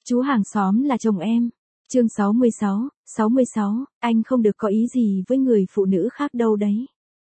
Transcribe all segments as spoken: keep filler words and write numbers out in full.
Chú hàng xóm là chồng em. Chương sáu mươi sáu, sáu mươi sáu, anh không được có ý gì với người phụ nữ khác đâu đấy.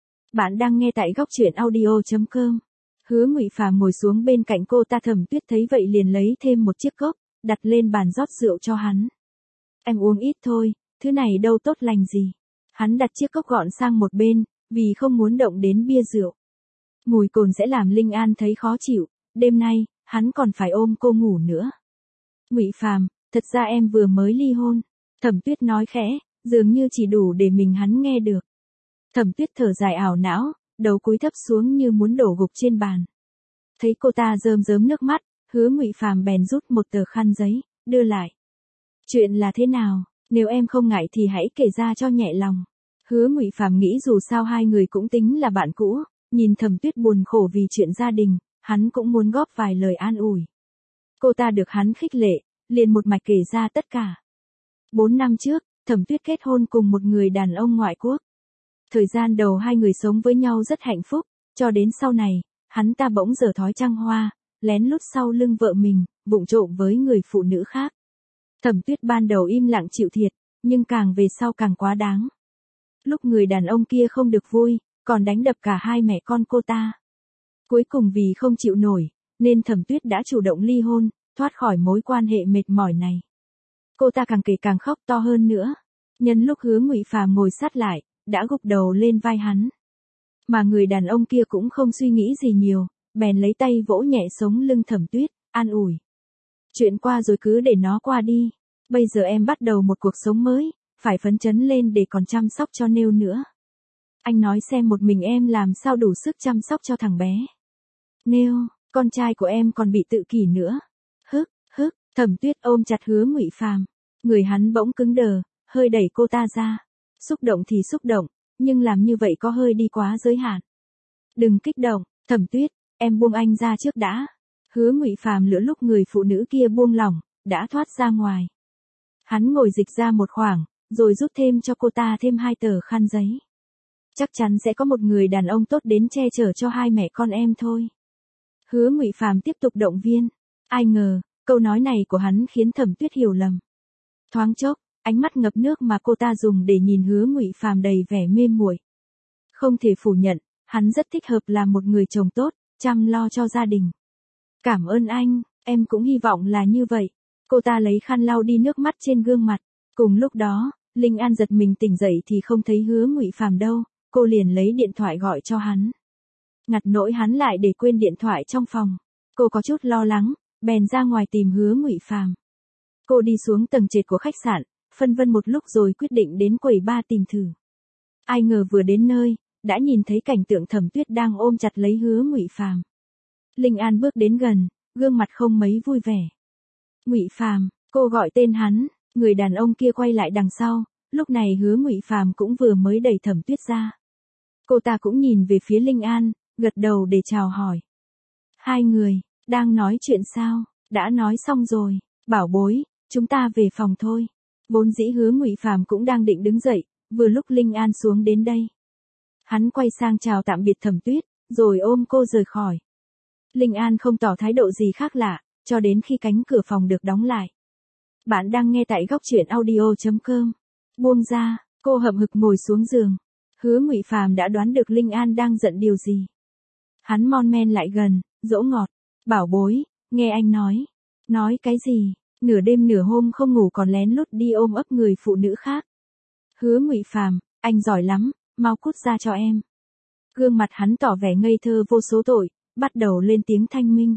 Bạn đang nghe tại góc truyện audio chấm com. Hứa Ngụy Phàm ngồi xuống bên cạnh cô ta. Thẩm Tuyết thấy vậy liền lấy thêm một chiếc cốc, đặt lên bàn rót rượu cho hắn. Em uống ít thôi, thứ này đâu tốt lành gì. Hắn đặt chiếc cốc gọn sang một bên, vì không muốn động đến bia rượu. Mùi cồn sẽ làm Linh An thấy khó chịu, đêm nay, hắn còn phải ôm cô ngủ nữa. Ngụy Phàm, thật ra em vừa mới ly hôn. Thẩm Tuyết nói khẽ, dường như chỉ đủ để mình hắn nghe được. Thẩm Tuyết thở dài ảo não, đầu cúi thấp xuống như muốn đổ gục trên bàn. Thấy cô ta rơm rớm nước mắt, Hứa Ngụy Phàm bèn rút một tờ khăn giấy, đưa lại. Chuyện là thế nào, nếu em không ngại thì hãy kể ra cho nhẹ lòng. Hứa Ngụy Phàm nghĩ dù sao hai người cũng tính là bạn cũ, nhìn Thẩm Tuyết buồn khổ vì chuyện gia đình, hắn cũng muốn góp vài lời an ủi. Cô ta được hắn khích lệ, liền một mạch kể ra tất cả. Bốn năm trước, Thẩm Tuyết kết hôn cùng một người đàn ông ngoại quốc. Thời gian đầu hai người sống với nhau rất hạnh phúc, cho đến sau này, hắn ta bỗng dở thói trăng hoa, lén lút sau lưng vợ mình, vụng trộm với người phụ nữ khác. Thẩm Tuyết ban đầu im lặng chịu thiệt, nhưng càng về sau càng quá đáng. Lúc người đàn ông kia không được vui, còn đánh đập cả hai mẹ con cô ta. Cuối cùng vì không chịu nổi, nên Thẩm Tuyết đã chủ động ly hôn, thoát khỏi mối quan hệ mệt mỏi này. Cô ta càng kể càng khóc to hơn nữa. Nhân lúc Hứa Ngụy Phàm ngồi sát lại, đã gục đầu lên vai hắn. Mà người đàn ông kia cũng không suy nghĩ gì nhiều, bèn lấy tay vỗ nhẹ sống lưng Thẩm Tuyết, an ủi. Chuyện qua rồi cứ để nó qua đi. Bây giờ em bắt đầu một cuộc sống mới, phải phấn chấn lên để còn chăm sóc cho Nêu nữa. Anh nói xem một mình em làm sao đủ sức chăm sóc cho thằng bé. Nêu, con trai của em còn bị tự kỷ nữa. Hức, hức, Thẩm Tuyết ôm chặt Hứa Ngụy Phàm. Người hắn bỗng cứng đờ, hơi đẩy cô ta ra. Xúc động thì xúc động, nhưng làm như vậy có hơi đi quá giới hạn. Đừng kích động, Thẩm Tuyết, em buông anh ra trước đã. Hứa Ngụy Phàm lửa lúc người phụ nữ kia buông lỏng, đã thoát ra ngoài. Hắn ngồi dịch ra một khoảng, rồi rút thêm cho cô ta thêm hai tờ khăn giấy. Chắc chắn sẽ có một người đàn ông tốt đến che chở cho hai mẹ con em thôi. Hứa Ngụy Phàm tiếp tục động viên. Ai ngờ, câu nói này của hắn khiến Thẩm Tuyết hiểu lầm. Thoáng chốc, ánh mắt ngập nước mà cô ta dùng để nhìn Hứa Ngụy Phàm đầy vẻ mê muội. Không thể phủ nhận, hắn rất thích hợp làm một người chồng tốt, chăm lo cho gia đình. Cảm ơn anh, em cũng hy vọng là như vậy. Cô ta lấy khăn lau đi nước mắt trên gương mặt. Cùng lúc đó, Linh An giật mình tỉnh dậy thì không thấy Hứa Ngụy Phàm đâu, cô liền lấy điện thoại gọi cho hắn. Ngặt nỗi hắn lại để quên điện thoại trong phòng. Cô có chút lo lắng, bèn ra ngoài tìm Hứa Ngụy Phàm. Cô đi xuống tầng trệt của khách sạn, phân vân một lúc rồi quyết định đến quầy bar tìm thử. Ai ngờ vừa đến nơi, đã nhìn thấy cảnh tượng Thẩm Tuyết đang ôm chặt lấy Hứa Ngụy Phàm. Linh An bước đến gần, gương mặt không mấy vui vẻ. Ngụy Phàm, cô gọi tên hắn, người đàn ông kia quay lại đằng sau, lúc này Hứa Ngụy Phàm cũng vừa mới đẩy Thẩm Tuyết ra. Cô ta cũng nhìn về phía Linh An, gật đầu để chào hỏi. Hai người, đang nói chuyện sao? Đã nói xong rồi, bảo bối, chúng ta về phòng thôi. Vốn dĩ Hứa Ngụy Phàm cũng đang định đứng dậy, vừa lúc Linh An xuống đến đây. Hắn quay sang chào tạm biệt Thẩm Tuyết, rồi ôm cô rời khỏi. Linh An không tỏ thái độ gì khác lạ, cho đến khi cánh cửa phòng được đóng lại. Bạn đang nghe tại góc truyện audio chấm com. Buông ra, cô hậm hực ngồi xuống giường. Hứa Ngụy Phàm đã đoán được Linh An đang giận điều gì. Hắn mon men lại gần, dỗ ngọt. Bảo bối, nghe anh nói. Nói cái gì? Nửa đêm nửa hôm không ngủ còn lén lút đi ôm ấp người phụ nữ khác. Hứa Ngụy Phàm, anh giỏi lắm, mau cút ra cho em. Gương mặt hắn tỏ vẻ ngây thơ vô số tội, bắt đầu lên tiếng thanh minh.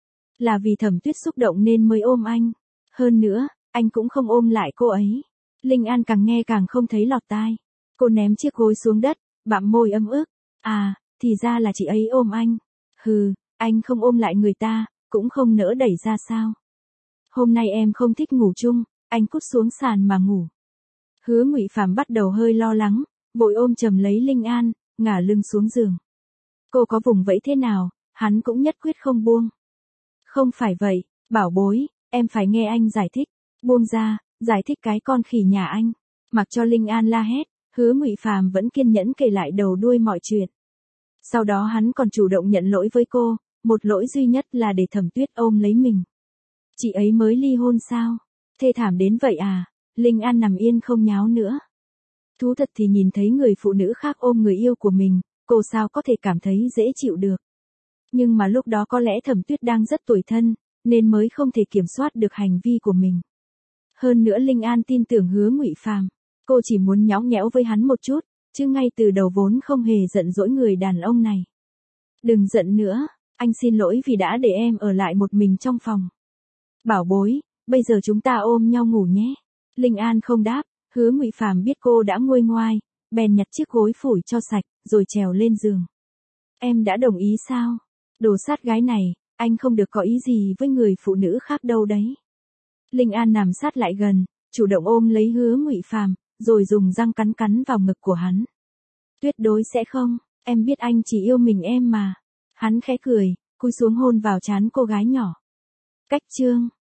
Là vì Thẩm Tuyết xúc động nên mới ôm anh. Hơn nữa, anh cũng không ôm lại cô ấy. Linh An càng nghe càng không thấy lọt tai. Cô ném chiếc gối xuống đất, bặm môi ấm ức. À, thì ra là chị ấy ôm anh. Hừ, anh không ôm lại người ta, cũng không nỡ đẩy ra sao. Hôm nay em không thích ngủ chung, anh cút xuống sàn mà ngủ. Hứa Ngụy Phàm bắt đầu hơi lo lắng, vội ôm chầm lấy Linh An, ngả lưng xuống giường. Cô có vùng vẫy thế nào, hắn cũng nhất quyết không buông. Không phải vậy, bảo bối, em phải nghe anh giải thích. Buông ra, giải thích cái con khỉ nhà anh. Mặc cho Linh An la hét, Hứa Ngụy Phàm vẫn kiên nhẫn kể lại đầu đuôi mọi chuyện. Sau đó hắn còn chủ động nhận lỗi với cô, một lỗi duy nhất là để Thẩm Tuyết ôm lấy mình. Chị ấy mới ly hôn sao? Thê thảm đến vậy à? Linh An nằm yên không nháo nữa. Thú thật thì nhìn thấy người phụ nữ khác ôm người yêu của mình, cô sao có thể cảm thấy dễ chịu được. Nhưng mà lúc đó có lẽ Thẩm Tuyết đang rất tủi thân, nên mới không thể kiểm soát được hành vi của mình. Hơn nữa Linh An tin tưởng Hứa Ngụy Phàm, cô chỉ muốn nhõng nhẽo với hắn một chút, chứ ngay từ đầu vốn không hề giận dỗi người đàn ông này. Đừng giận nữa, anh xin lỗi vì đã để em ở lại một mình trong phòng. Bảo bối, bây giờ chúng ta ôm nhau ngủ nhé. Linh An không đáp, Hứa Ngụy Phàm biết cô đã nguôi ngoai, bèn nhặt chiếc gối phủi cho sạch, rồi trèo lên giường. Em đã đồng ý sao? Đồ sát gái này, anh không được có ý gì với người phụ nữ khác đâu đấy. Linh An nằm sát lại gần, chủ động ôm lấy Hứa Ngụy Phàm, rồi dùng răng cắn cắn vào ngực của hắn. Tuyệt đối sẽ không, em biết anh chỉ yêu mình em mà. Hắn khẽ cười, cúi xuống hôn vào trán cô gái nhỏ. Cách chương